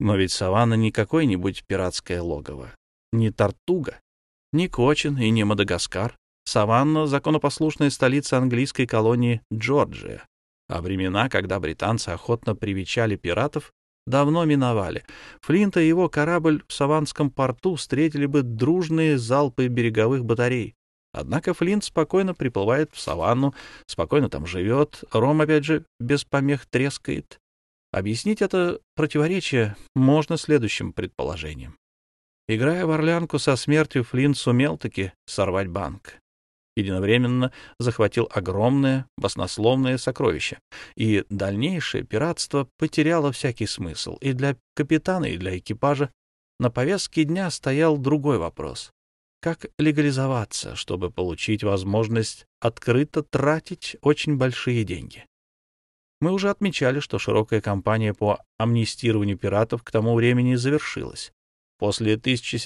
Но ведь Саванна не какое-нибудь пиратское логово, не Тартуга, не Кочин и не Мадагаскар. Саванна — законопослушная столица английской колонии Джорджия. А времена, когда британцы охотно привечали пиратов, давно миновали. Флинта и его корабль в Саванском порту встретили бы дружные залпы береговых батарей. Однако Флинт спокойно приплывает в Саванну, спокойно там живет, ром, опять же, без помех трескает. Объяснить это противоречие можно следующим предположением. Играя в орлянку со смертью, Флинт сумел-таки сорвать банк. Единовременно захватил огромное баснословное сокровище, и дальнейшее пиратство потеряло всякий смысл. И для капитана, и для экипажа на повестке дня стоял другой вопрос. Как легализоваться, чтобы получить возможность открыто тратить очень большие деньги? Мы уже отмечали, что широкая кампания по амнистированию пиратов к тому времени завершилась. После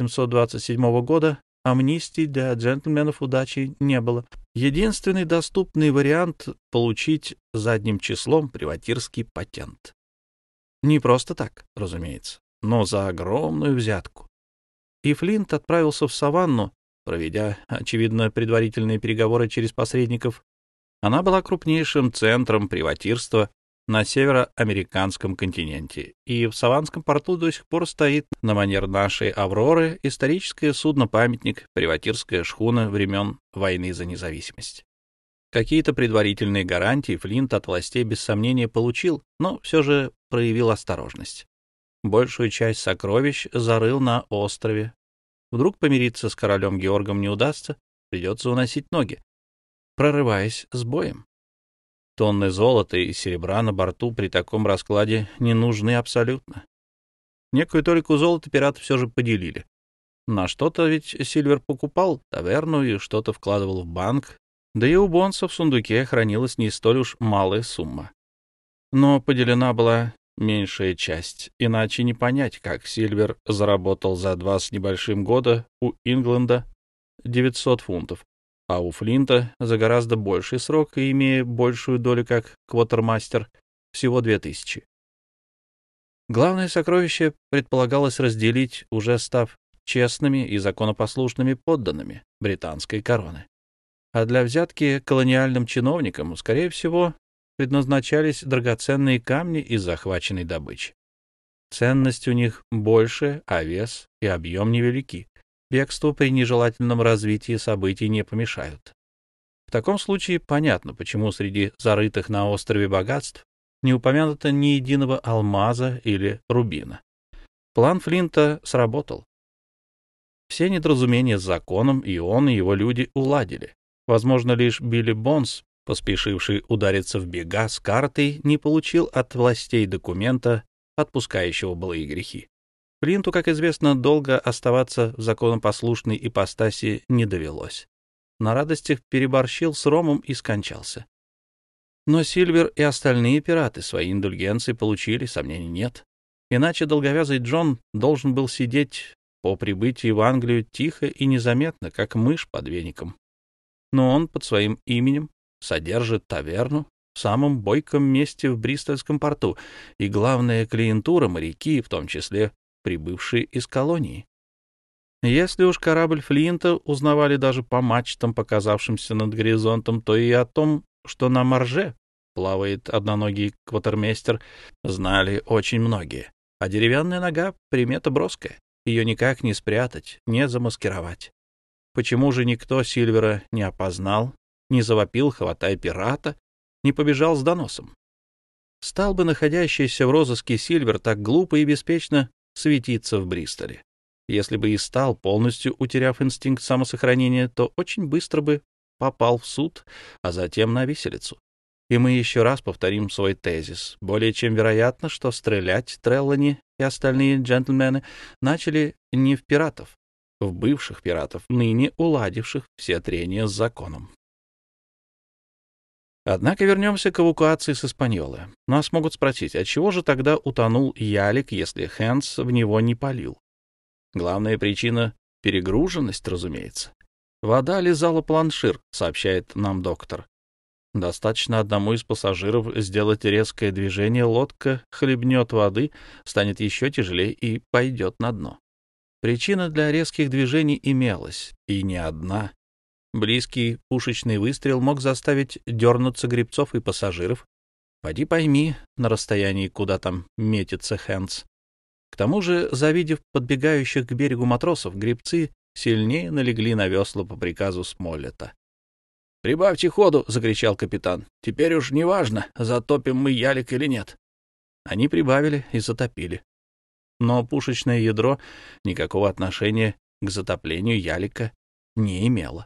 1727 года амнистии для джентльменов удачи не было. Единственный доступный вариант — получить задним числом приватирский патент. Не просто так, разумеется, но за огромную взятку. И Флинт отправился в Саванну, проведя, очевидно, предварительные переговоры через посредников. Она была крупнейшим центром приватирства на североамериканском континенте, и в Саванском порту до сих пор стоит на манер нашей «Авроры» историческое судно-памятник, приватирская шхуна времен войны за независимость. Какие-то предварительные гарантии Флинт от властей без сомнения получил, но все же проявил осторожность. Большую часть сокровищ зарыл на острове. Вдруг помириться с королем Георгом не удастся, придется уносить ноги, прорываясь с боем. Тонны золота и серебра на борту при таком раскладе не нужны абсолютно. Некую толику золота пираты все же поделили. На что-то ведь Сильвер покупал таверну и что-то вкладывал в банк, да и у Бонса в сундуке хранилась не столь уж малая сумма. Но поделена была меньшая часть, иначе не понять, как Сильвер заработал за 2 с небольшим года у Ингленда 900 фунтов, а у Флинта за гораздо больший срок и имея большую долю как квотермастер, всего 2000. Главное сокровище предполагалось разделить, уже став честными и законопослушными подданными британской короны. А для взятки колониальным чиновникам, скорее всего, предназначались драгоценные камни из захваченной добычи. Ценность у них больше, а вес и объем невелики. Бегству при нежелательном развитии событий не помешают. В таком случае понятно, почему среди зарытых на острове богатств не упомянуто ни единого алмаза или рубина. План Флинта сработал. Все недоразумения с законом и он, и его люди уладили. Возможно, лишь Билли Бонс, поспешивший удариться в бега с картой, не получил от властей документа, отпускающего былые грехи. Флинту, как известно, долго оставаться в законопослушной ипостаси не довелось. На радостях переборщил с ромом и скончался. Но Сильвер и остальные пираты свои индульгенции получили, сомнений нет. Иначе долговязый Джон должен был сидеть по прибытии в Англию тихо и незаметно, как мышь под веником. Но он под своим именем содержит таверну в самом бойком месте в Бристольском порту, и главная клиентура — моряки, в том числе прибывшие из колонии. Если уж корабль Флинта узнавали даже по мачтам, показавшимся над горизонтом, то и о том, что на марже плавает одноногий кватермейстер, знали очень многие. А деревянная нога — примета броская. Ее никак не спрятать, не замаскировать. Почему же никто Сильвера не опознал, не завопил «хватай пирата», не побежал с доносом? Стал бы находящийся в розыске Сильвер так глупо и беспечно светиться в Бристоле? Если бы и стал, полностью утеряв инстинкт самосохранения, то очень быстро бы попал в суд, а затем на виселицу. И мы еще раз повторим свой тезис. Более чем вероятно, что стрелять Треллани и остальные джентльмены начали не в пиратов, в бывших пиратов, ныне уладивших все трения с законом. Однако вернемся к эвакуации с Испаньолы. Нас могут спросить, отчего же тогда утонул ялик, если Хэндс в него не палил? Главная причина — перегруженность, разумеется. Вода лизала планшир, сообщает нам доктор. Достаточно одному из пассажиров сделать резкое движение, лодка хлебнет воды, станет еще тяжелее и пойдет на дно. Причина для резких движений имелась, и не одна. Близкий пушечный выстрел мог заставить дернуться гребцов и пассажиров. Поди пойми, на расстоянии, куда там метится Хэндс. К тому же, завидев подбегающих к берегу матросов, гребцы сильнее налегли на весла по приказу Смоллета. «Прибавьте ходу!» — закричал капитан. «Теперь уж не важно, затопим мы ялик или нет». Они прибавили и затопили. Но пушечное ядро никакого отношения к затоплению ялика не имело.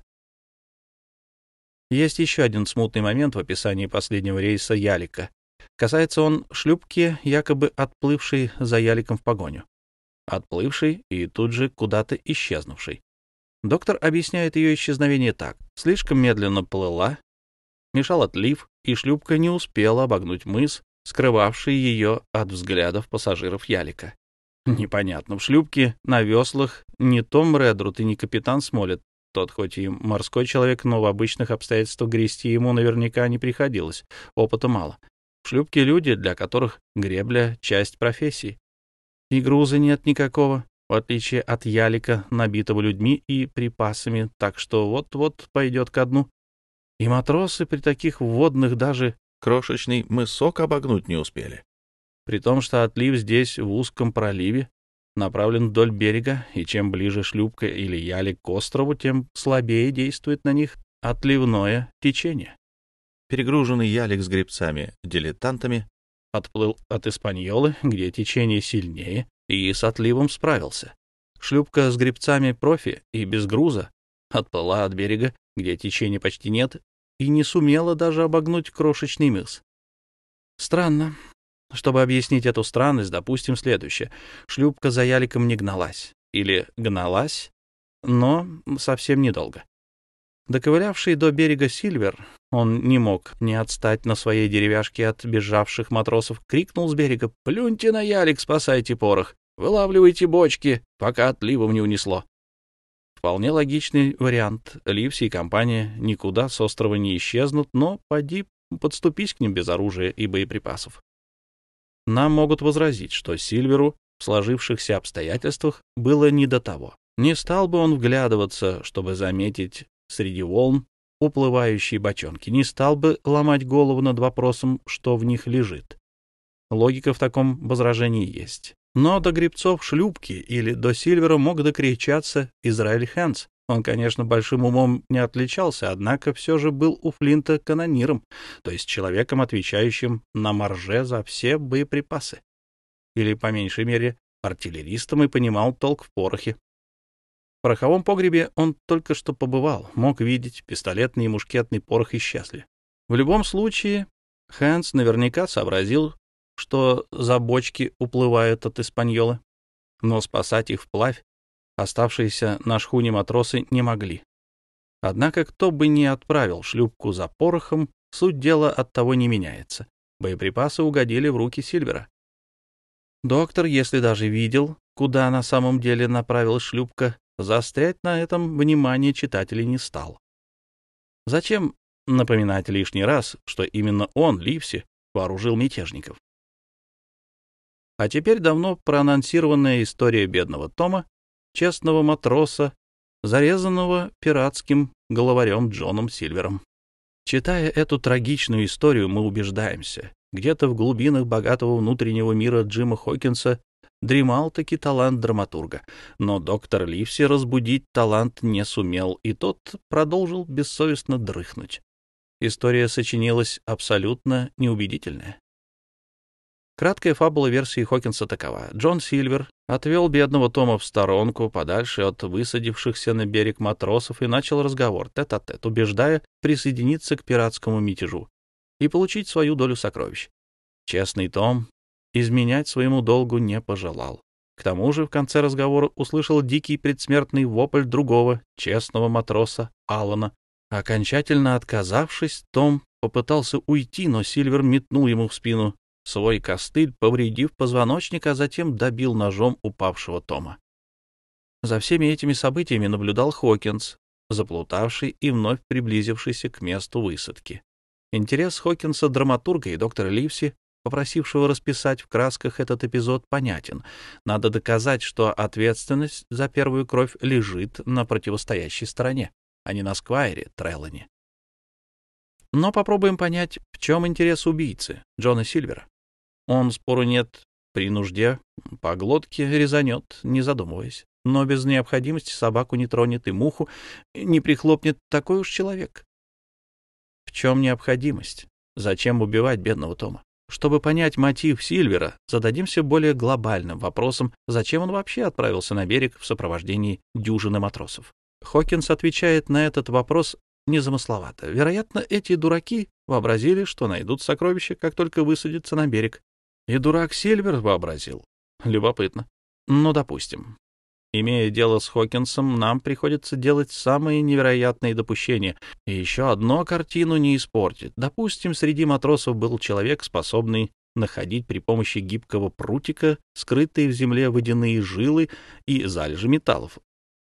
Есть еще один смутный момент в описании последнего рейса ялика. Касается он шлюпки, якобы отплывшей за яликом в погоню. Отплывшей и тут же куда-то исчезнувшей. Доктор объясняет ее исчезновение так. Слишком медленно плыла, мешал отлив, и шлюпка не успела обогнуть мыс, скрывавший ее от взглядов пассажиров ялика. Непонятно, в шлюпке на веслах не Том Редруд и не капитан Смоллет. Тот хоть и морской человек, но в обычных обстоятельствах грести ему наверняка не приходилось, опыта мало. В шлюпке люди, для которых гребля — часть профессии. И груза нет никакого, в отличие от ялика, набитого людьми и припасами, так что вот-вот пойдет ко дну. И матросы при таких вводных даже крошечный мысок обогнуть не успели. При том, что отлив здесь, в узком проливе, направлен вдоль берега, и чем ближе шлюпка или ялик к острову, тем слабее действует на них отливное течение. Перегруженный ялик с гребцами-дилетантами отплыл от Испаньолы, где течение сильнее, и с отливом справился. Шлюпка с гребцами-профи и без груза отплыла от берега, где течения почти нет, и не сумела даже обогнуть крошечный мыс. Странно. Чтобы объяснить эту странность, допустим следующее. Шлюпка за яликом не гналась. Или гналась, но совсем недолго. Доковылявший до берега Сильвер, он не мог не отстать на своей деревяшке от бежавших матросов, крикнул с берега: «Плюньте на ялик, спасайте порох! Вылавливайте бочки, пока отливом не унесло!» Вполне логичный вариант. Ливси и компания никуда с острова не исчезнут, но поди подступись к ним без оружия и боеприпасов. Нам могут возразить, что Сильверу в сложившихся обстоятельствах было не до того. Не стал бы он вглядываться, чтобы заметить среди волн уплывающие бочонки, не стал бы ломать голову над вопросом, что в них лежит. Логика в таком возражении есть. Но до гребцов шлюпки или до Сильвера мог докричаться Израиль Хэндс. Он, конечно, большим умом не отличался, однако все же был у Флинта канониром, то есть человеком, отвечающим на марже за все боеприпасы. Или, по меньшей мере, артиллеристом, и понимал толк в порохе. В пороховом погребе он только что побывал, мог видеть, пистолетный и мушкетный порох исчезли. В любом случае, Хэндс наверняка сообразил, что за бочки уплывают от Испаньолы, но спасать их вплавь оставшиеся на шхуне матросы не могли. Однако, кто бы ни отправил шлюпку за порохом, суть дела оттого не меняется. Боеприпасы угодили в руки Сильвера. Доктор, если даже видел, куда на самом деле направилась шлюпка, заострять на этом внимание читателей не стал. Зачем напоминать лишний раз, что именно он, Ливси, вооружил мятежников? А теперь давно проанонсированная история бедного Тома, честного матроса, зарезанного пиратским головарем Джоном Сильвером. Читая эту трагичную историю, мы убеждаемся, где-то в глубинах богатого внутреннего мира Джима Хокинса дремал-таки талант драматурга, но доктор Ливси разбудить талант не сумел, и тот продолжил бессовестно дрыхнуть. История сочинилась абсолютно неубедительная. Краткая фабула версии Хокинса такова. Джон Сильвер отвел бедного Тома в сторонку, подальше от высадившихся на берег матросов, и начал разговор тет-а-тет, убеждая присоединиться к пиратскому мятежу и получить свою долю сокровищ. Честный Том изменять своему долгу не пожелал. К тому же в конце разговора услышал дикий предсмертный вопль другого, честного матроса Алана. Окончательно отказавшись, Том попытался уйти, но Сильвер метнул ему в спину свой костыль, повредив позвоночник, а затем добил ножом упавшего Тома. За всеми этими событиями наблюдал Хокинс, заплутавший и вновь приблизившийся к месту высадки. Интерес Хокинса, драматурга, и доктора Ливси, попросившего расписать в красках этот эпизод, понятен. Надо доказать, что ответственность за первую кровь лежит на противостоящей стороне, а не на Сквайре Треллани. Но попробуем понять, в чем интерес убийцы, Джона Сильвера. Он, спору нет, при нужде по глотке резанет, не задумываясь. Но без необходимости собаку не тронет и муху не прихлопнет такой уж человек. В чем необходимость? Зачем убивать бедного Тома? Чтобы понять мотив Сильвера, зададимся более глобальным вопросом, зачем он вообще отправился на берег в сопровождении дюжины матросов. Хокинс отвечает на этот вопрос незамысловато. Вероятно, эти дураки вообразили, что найдут сокровища, как только высадятся на берег. И дурак Сильвер вообразил. Любопытно. Но допустим. Имея дело с Хокинсом, нам приходится делать самые невероятные допущения. И еще одну картину не испортит. Допустим, среди матросов был человек, способный находить при помощи гибкого прутика скрытые в земле водяные жилы и залежи металлов.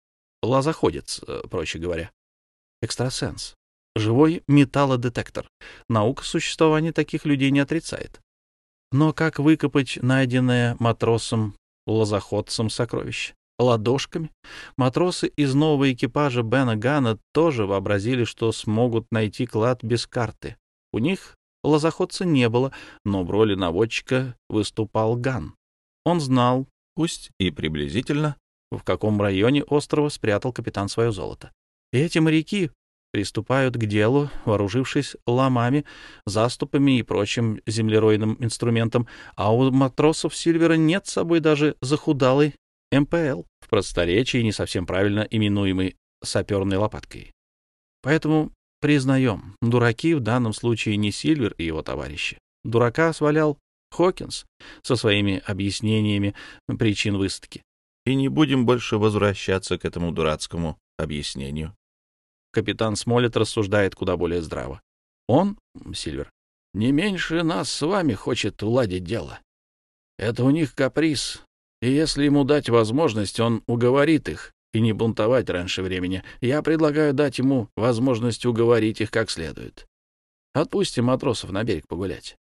Лозоходец, проще говоря. Экстрасенс. Живой металлодетектор. Наука существования таких людей не отрицает. Но как выкопать найденное матросом-лозоходцем сокровище? Ладошками? Матросы из нового экипажа Бена Ганна тоже вообразили, что смогут найти клад без карты. У них лозоходца не было, но в роли наводчика выступал Ганн. Он знал, пусть и приблизительно, в каком районе острова спрятал капитан свое золото. И эти моряки приступают к делу, вооружившись ломами, заступами и прочим землеройным инструментом, а у матросов Сильвера нет с собой даже захудалой МПЛ, в просторечии не совсем правильно именуемой саперной лопаткой. Поэтому признаем, дураки в данном случае не Сильвер и его товарищи. Дурака свалял Хокинс со своими объяснениями причин высадки. И не будем больше возвращаться к этому дурацкому объяснению. Капитан Смоллет рассуждает куда более здраво. Он, Сильвер, не меньше нас с вами хочет уладить дело. Это у них каприз, и если ему дать возможность, он уговорит их и не бунтовать раньше времени. Я предлагаю дать ему возможность уговорить их как следует. Отпустим матросов на берег погулять.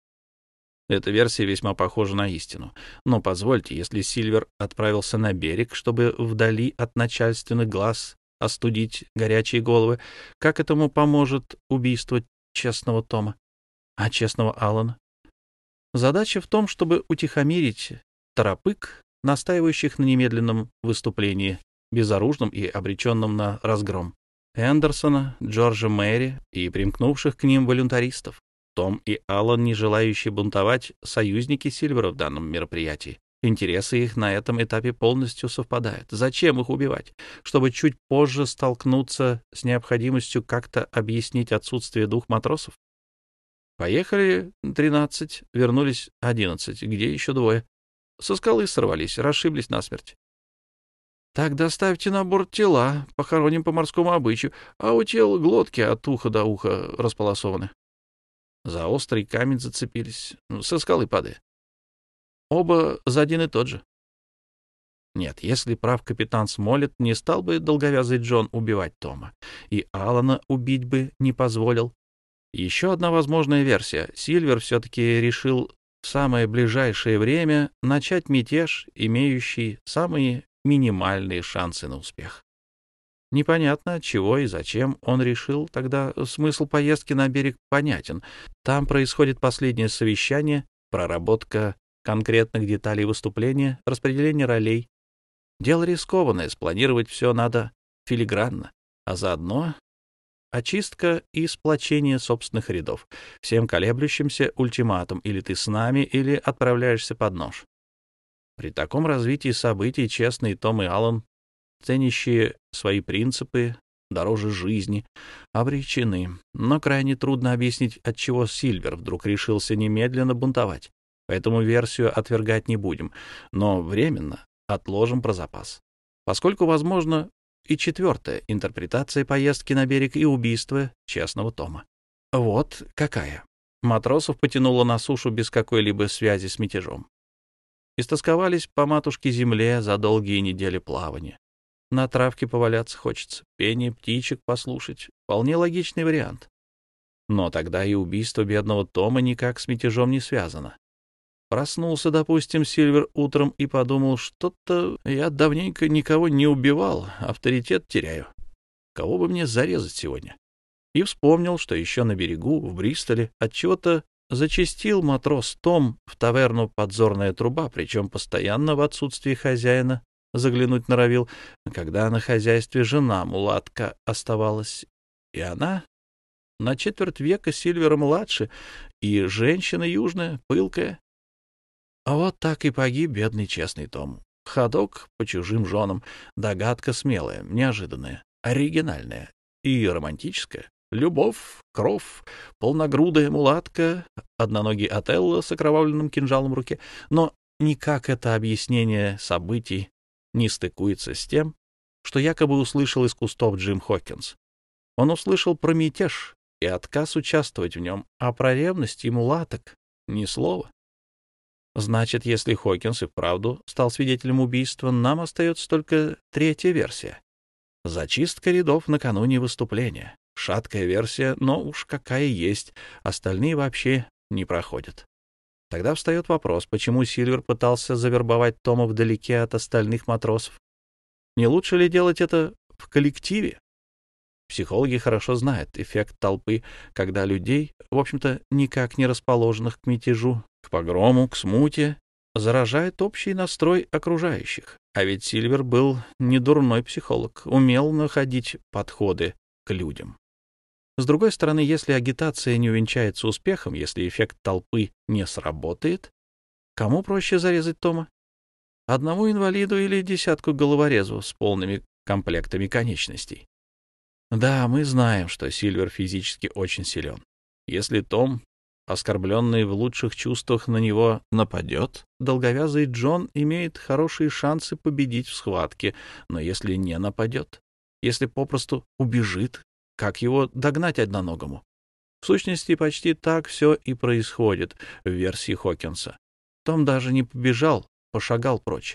Эта версия весьма похожа на истину. Но позвольте, если Сильвер отправился на берег, чтобы вдали от начальственных глаз остудить горячие головы, как этому поможет убийство честного Тома, а честного Алана? Задача в том, чтобы утихомирить торопык, настаивающих на немедленном выступлении, безоружном и обреченном на разгром, Эндерсона, Джорджа Мэри и примкнувших к ним волюнтаристов. Том и Алан, не желающие бунтовать, союзники Сильвера в данном мероприятии. Интересы их на этом этапе полностью совпадают. Зачем их убивать? Чтобы чуть позже столкнуться с необходимостью как-то объяснить отсутствие двух матросов? Поехали 13, вернулись 11. Где еще двое? Со скалы сорвались, расшиблись насмерть. Так доставьте на борт тела, похороним по морскому обычаю, а у тел глотки от уха до уха располосованы. За острый камень зацепились, со скалы падая. Оба за один и тот же. Нет, если прав капитан Смоллет, не стал бы долговязый Джон убивать Тома, и Алана убить бы не позволил. Еще одна возможная версия. Сильвер все-таки решил в самое ближайшее время начать мятеж, имеющий самые минимальные шансы на успех. Непонятно, чего и зачем он решил, тогда смысл поездки на берег понятен. Там происходит последнее совещание, проработка конкретных деталей выступления, распределение ролей. Дело рискованное, спланировать все надо филигранно, а заодно очистка и сплочение собственных рядов. Всем колеблющимся ультиматум: или ты с нами, или отправляешься под нож. При таком развитии событий честный Том и Алан, ценящие свои принципы дороже жизни, обречены. Но крайне трудно объяснить, отчего Сильвер вдруг решился немедленно бунтовать. Поэтому версию отвергать не будем, но временно отложим про запас. Поскольку возможно и четвертая интерпретация поездки на берег и убийства честного Тома. Вот какая. Матросов потянуло на сушу без какой-либо связи с мятежом. Истосковались по матушке-земле за долгие недели плавания. На травке поваляться хочется, пение птичек послушать. Вполне логичный вариант. Но тогда и убийство бедного Тома никак с мятежом не связано. Проснулся, допустим, Сильвер утром и подумал, что-то я давненько никого не убивал, авторитет теряю. Кого бы мне зарезать сегодня? И вспомнил, что еще на берегу, в Бристоле, отчего-то зачастил матрос Том в таверну «Подзорная труба», причем постоянно в отсутствии хозяина заглянуть норовил, когда на хозяйстве жена мулатка оставалась, и она на четверть века Сильвера младше, и женщина южная, пылкая. А вот так и погиб бедный честный Том. Ходок по чужим женам, догадка смелая, неожиданная, оригинальная и романтическая. Любовь, кровь, полногрудая мулатка, одноногий Отелло с окровавленным кинжалом в руке. Но никак это объяснение событий не стыкуется с тем, что якобы услышал из кустов Джим Хокинс. Он услышал про мятеж и отказ участвовать в нем, а про ревность и мулаток ни слова. Значит, если Хокинс и вправду стал свидетелем убийства, нам остается только третья версия. Зачистка рядов накануне выступления. Шаткая версия, но уж какая есть, остальные вообще не проходят. Тогда встает вопрос, почему Сильвер пытался завербовать Тома вдалеке от остальных матросов? Не лучше ли делать это в коллективе? Психологи хорошо знают эффект толпы, когда людей, в общем-то, никак не расположенных к мятежу, к погрому, к смуте, заражает общий настрой окружающих. А ведь Сильвер был не дурной психолог, умел находить подходы к людям. С другой стороны, если агитация не увенчается успехом, если эффект толпы не сработает, кому проще зарезать Тома? Одному инвалиду или десятку головорезов с полными комплектами конечностей? Да, мы знаем, что Сильвер физически очень силен. Если Том, оскорбленный в лучших чувствах, на него нападет, долговязый Джон имеет хорошие шансы победить в схватке, но если не нападет, если попросту убежит, как его догнать одноногому? В сущности, почти так все и происходит в версии Хокинса. Том даже не побежал, пошагал прочь.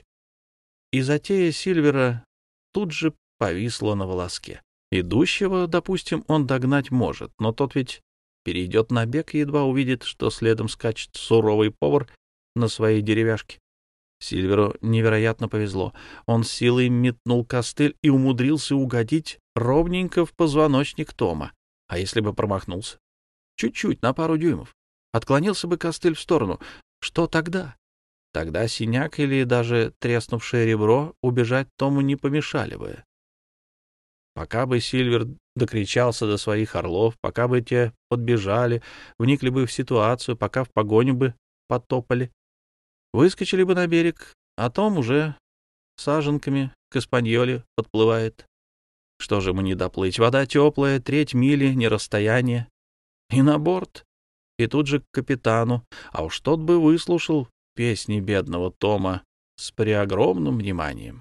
И затея Сильвера тут же повисла на волоске. Идущего, допустим, он догнать может, но тот ведь перейдет на бег и едва увидит, что следом скачет суровый повар на своей деревяшке. Сильверу невероятно повезло. Он с силой метнул костыль и умудрился угодить ровненько в позвоночник Тома. А если бы промахнулся? Чуть-чуть, на пару дюймов. Отклонился бы костыль в сторону. Что тогда? Тогда синяк или даже треснувшее ребро убежать Тому не помешали бы. Пока бы Сильвер докричался до своих орлов, пока бы те подбежали, вникли бы в ситуацию, пока в погоню бы потопали, выскочили бы на берег, а Том уже саженками к Испаньоле подплывает. Что же ему не доплыть? Вода теплая, треть мили, не расстояние. И на борт, и тут же к капитану. А уж тот бы выслушал песни бедного Тома с преогромным вниманием.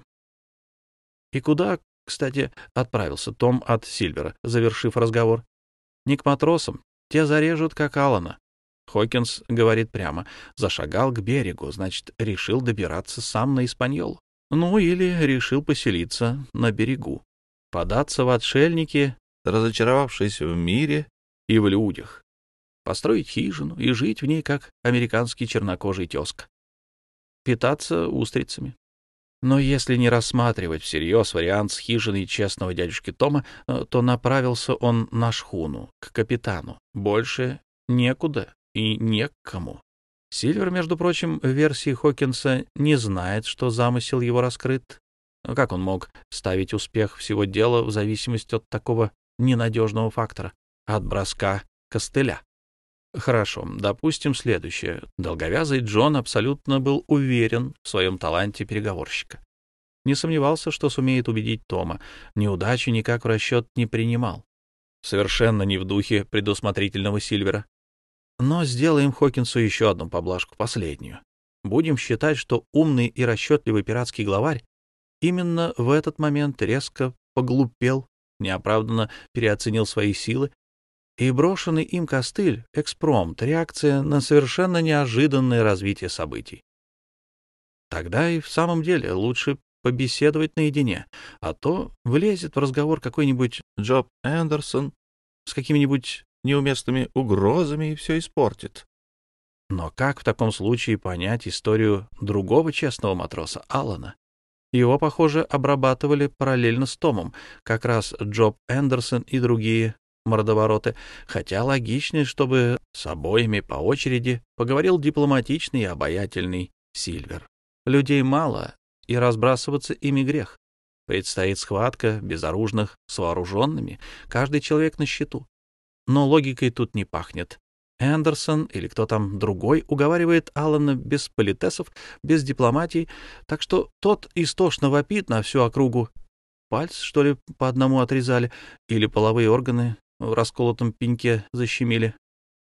И куда, кстати, отправился Том от Сильвера, завершив разговор? Не к матросам, те зарежут, как Алана. Хокинс говорит прямо: зашагал к берегу, значит, решил добираться сам на Испаньолу. Ну, или решил поселиться на берегу, податься в отшельники, разочаровавшись в мире и в людях, построить хижину и жить в ней, как американский чернокожий тезка, питаться устрицами. Но если не рассматривать всерьез вариант с хижиной честного дядюшки Тома, то направился он на шхуну, к капитану. Больше некуда и не к кому. Сильвер, между прочим, в версии Хокинса не знает, что замысел его раскрыт. Как он мог ставить успех всего дела в зависимости от такого ненадежного фактора, от броска костыля? Хорошо, допустим следующее. Долговязый Джон абсолютно был уверен в своем таланте переговорщика. Не сомневался, что сумеет убедить Тома. Неудачу никак в расчет не принимал. Совершенно не в духе предусмотрительного Сильвера. Но сделаем Хокинсу еще одну поблажку, последнюю. Будем считать, что умный и расчетливый пиратский главарь именно в этот момент резко поглупел, неоправданно переоценил свои силы, и брошенный им костыль — экспромт, реакция на совершенно неожиданное развитие событий. Тогда и в самом деле лучше побеседовать наедине, а то влезет в разговор какой-нибудь Джоб Эндерсон с какими-нибудь неуместными угрозами и все испортит. Но как в таком случае понять историю другого честного матроса Алана? Его, похоже, обрабатывали параллельно с Томом, как раз Джоб Эндерсон и другие мордовороты, хотя логичнее, чтобы с обоими по очереди поговорил дипломатичный и обаятельный Сильвер. Людей мало, и разбрасываться ими грех. Предстоит схватка безоружных с вооруженными, каждый человек на счету. Но логикой тут не пахнет. Эндерсон или кто там другой уговаривает Алана без политесов, без дипломатии, так что тот истошно вопит на всю округу. Пальцы, что ли, по одному отрезали, или половые органы в расколотом пеньке защемили.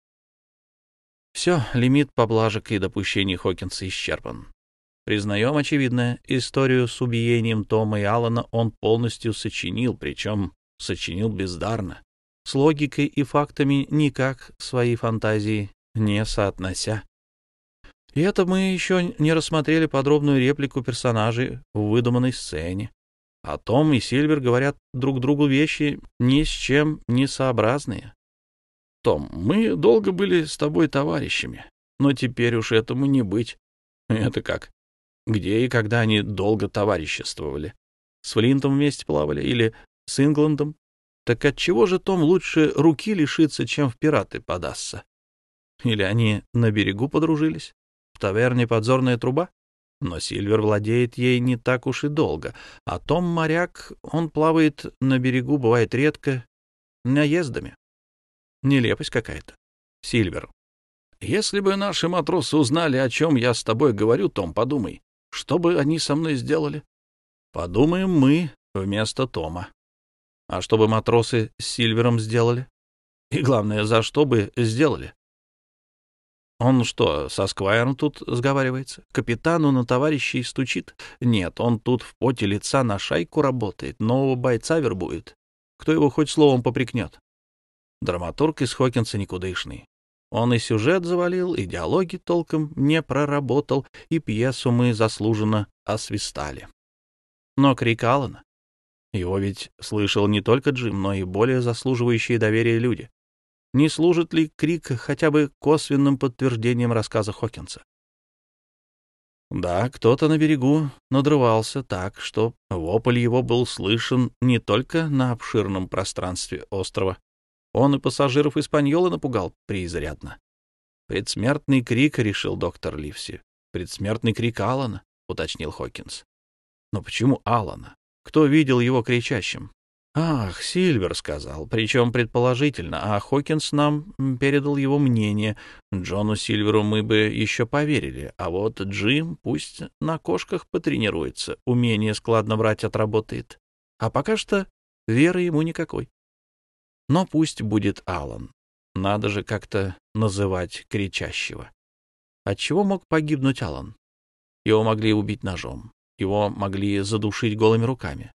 Все, лимит поблажек и допущений Хокинса исчерпан. Признаем очевидное, историю с убиением Тома и Алана он полностью сочинил, причем сочинил бездарно, с логикой и фактами никак свои фантазии не соотнося. И это мы еще не рассмотрели подробную реплику персонажей в выдуманной сцене. А Том и Сильвер говорят друг другу вещи ни с чем не сообразные. «Том, мы долго были с тобой товарищами, но теперь уж этому не быть». «Это как? Где и когда они долго товариществовали? С Флинтом вместе плавали или с Ингландом? Так отчего же Том лучше руки лишится, чем в пираты подастся? Или они на берегу подружились? В таверне подзорная труба? Но Сильвер владеет ей не так уж и долго, а Том моряк, он плавает на берегу, бывает редко, наездами. Нелепость какая-то. Сильвер. Если бы наши матросы узнали, о чем я с тобой говорю, Том, подумай, что бы они со мной сделали? Подумаем мы вместо Тома. А что бы матросы с Сильвером сделали? И главное, за что бы сделали? Он что, со Сквайром тут сговаривается? Капитану на товарищей стучит? Нет, он тут в поте лица на шайку работает, нового бойца вербует. Кто его хоть словом попрекнет? Драматург из Хокинса никудышный. Он и сюжет завалил, и диалоги толком не проработал, и пьесу мы заслуженно освистали. Но крик Алана? Его ведь слышал не только Джим, но и более заслуживающие доверия люди. Не служит ли крик хотя бы косвенным подтверждением рассказа Хокинса? Да, кто-то на берегу надрывался так, что вопль его был слышен не только на обширном пространстве острова. Он и пассажиров Испаньолы напугал преизрядно. Предсмертный крик, решил доктор Ливси. Предсмертный крик Алана, уточнил Хокинс. Но почему Алана? Кто видел его кричащим? Ах, Сильвер сказал, причем предположительно, а Хокинс нам передал его мнение. Джону Сильверу мы бы еще поверили, а вот Джим пусть на кошках потренируется, умение складно врать отработает. А пока что веры ему никакой. Но пусть будет Алан. Надо же как-то называть кричащего. Отчего мог погибнуть Алан? Его могли убить ножом. Его могли задушить голыми руками.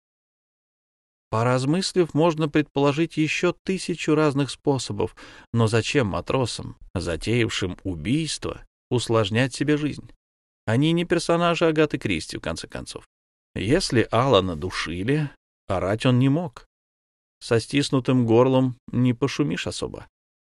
Поразмыслив, можно предположить еще 1000 разных способов, но зачем матросам, затеявшим убийство, усложнять себе жизнь? Они не персонажи Агаты Кристи, в конце концов. Если Алана душили, орать он не мог. Со стиснутым горлом не пошумишь особо.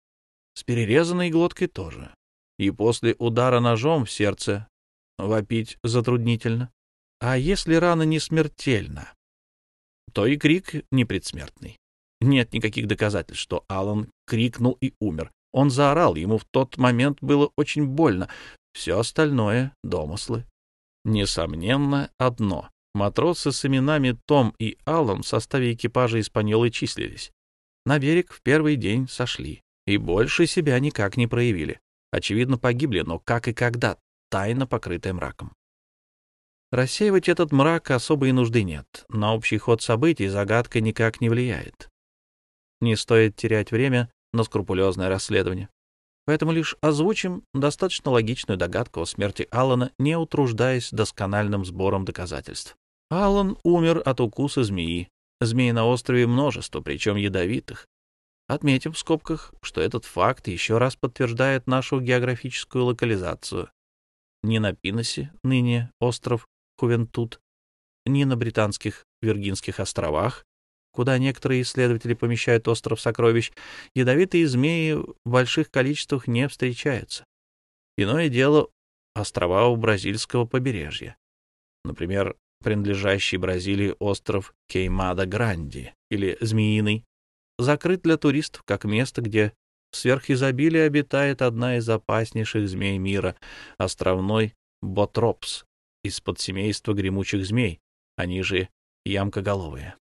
С перерезанной глоткой тоже. И после удара ножом в сердце вопить затруднительно. А если рана не смертельна, то и крик не предсмертный. Нет никаких доказательств, что Алан крикнул и умер. Он заорал, ему в тот момент было очень больно. Все остальное — домыслы. Несомненно, одно. Матросы с именами Том и Алан в составе экипажа Испаньолы числились. На берег в первый день сошли. И больше себя никак не проявили. Очевидно, погибли, но как и когда, тайна, покрытая мраком. Рассеивать этот мрак особой нужды нет. На общий ход событий загадка никак не влияет. Не стоит терять время на скрупулезное расследование. Поэтому лишь озвучим достаточно логичную догадку о смерти Алана, не утруждаясь доскональным сбором доказательств. Алан умер от укуса змеи. Змей на острове множество, причем ядовитых. Отметим в скобках, что этот факт еще раз подтверждает нашу географическую локализацию. Ни на Пиносе, ныне остров Хувентут, ни на британских Виргинских островах куда некоторые исследователи помещают остров сокровищ, ядовитые змеи в больших количествах не встречаются. Иное дело — острова у бразильского побережья. Например, принадлежащий Бразилии остров Кеймада-Гранди или Змеиный закрыт для туристов как место, где в сверхизобилии обитает одна из опаснейших змей мира — островной ботропс из подсемейства гремучих змей, они же ямкоголовые.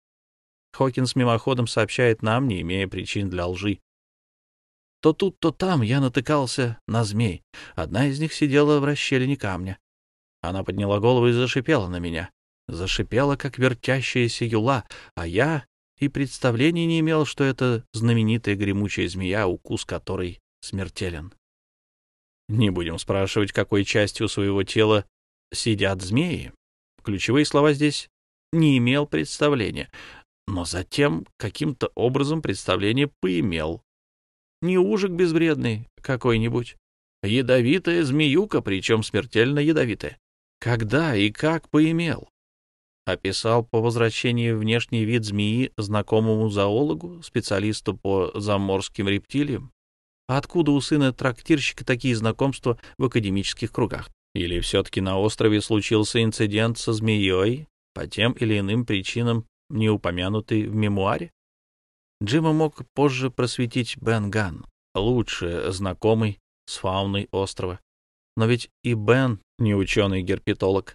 Хокинс мимоходом сообщает нам, не имея причин для лжи. То тут, то там я натыкался на змей. Одна из них сидела в расщелине камня. Она подняла голову и зашипела на меня. Зашипела, как вертящаяся юла, а я и представления не имел, что это знаменитая гремучая змея, укус которой смертелен. Не будем спрашивать, какой частью своего тела сидят змеи. Ключевые слова здесь не имел представления, но затем каким-то образом представление поимел. Не ужик безвредный какой-нибудь, ядовитая змеюка, причем смертельно ядовитая. Когда и как поимел? Описал по возвращении внешний вид змеи знакомому зоологу, специалисту по заморским рептилиям. А откуда у сына трактирщика такие знакомства в академических кругах? Или все-таки на острове случился инцидент со змеей, по тем или иным причинам не упомянутый в мемуаре? Джима мог позже просветить Бен Ганн, лучше знакомый с фауной острова. Но ведь и Бен не ученый-герпетолог,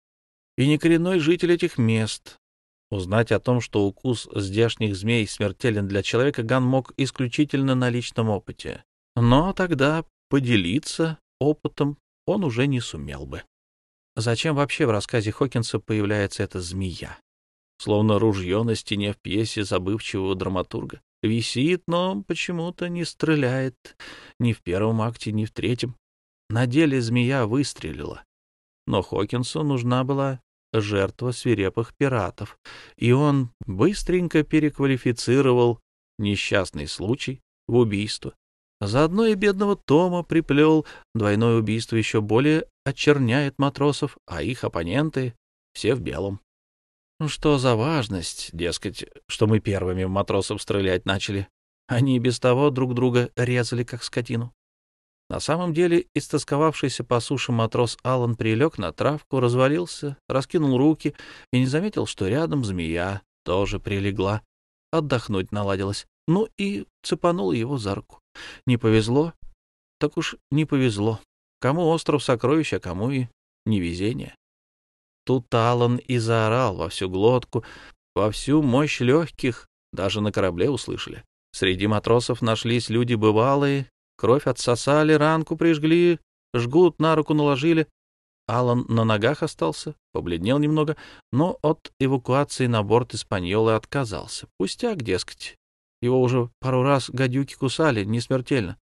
и не коренной житель этих мест. Узнать о том, что укус здешних змей смертелен для человека, Ганн мог исключительно на личном опыте. Но тогда поделиться опытом он уже не сумел бы. Зачем вообще в рассказе Хокинса появляется эта змея? Словно ружье на стене в пьесе забывчивого драматурга. Висит, но почему-то не стреляет ни в первом акте, ни в третьем. На деле змея выстрелила. Но Хокинсу нужна была жертва свирепых пиратов, и он быстренько переквалифицировал несчастный случай в убийство. Заодно и бедного Тома приплел. Двойное убийство еще более очерняет матросов, а их оппоненты все в белом. Ну что за важность, дескать, что мы первыми в матросов стрелять начали? Они и без того друг друга резали, как скотину. На самом деле, истосковавшийся по суше матрос Аллан прилег на травку, развалился, раскинул руки и не заметил, что рядом змея тоже прилегла. Отдохнуть наладилась. Ну и цепанул его за руку. Не повезло, так уж не повезло. Кому остров сокровищ, а кому и невезение. Тут Аллан и заорал во всю глотку, во всю мощь легких, даже на корабле услышали. Среди матросов нашлись люди бывалые, кровь отсосали, ранку прижгли, жгут на руку наложили. Аллан на ногах остался, побледнел немного, но от эвакуации на борт Испаньолы отказался. Пустяк, дескать. Его уже пару раз гадюки кусали, не смертельно.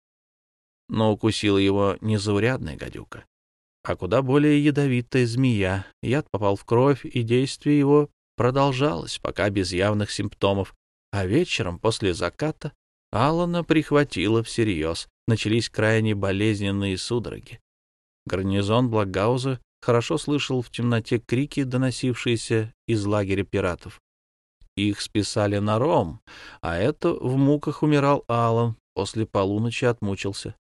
Но укусила его незаурядная гадюка, а куда более ядовитая змея. Яд попал в кровь, и действие его продолжалось, пока без явных симптомов. А вечером, после заката, Аллана прихватило всерьез. Начались крайне болезненные судороги. Гарнизон Блокгауза хорошо слышал в темноте крики, доносившиеся из лагеря пиратов. Их списали на ром, а это в муках умирал Аллан, после полуночи отмучился.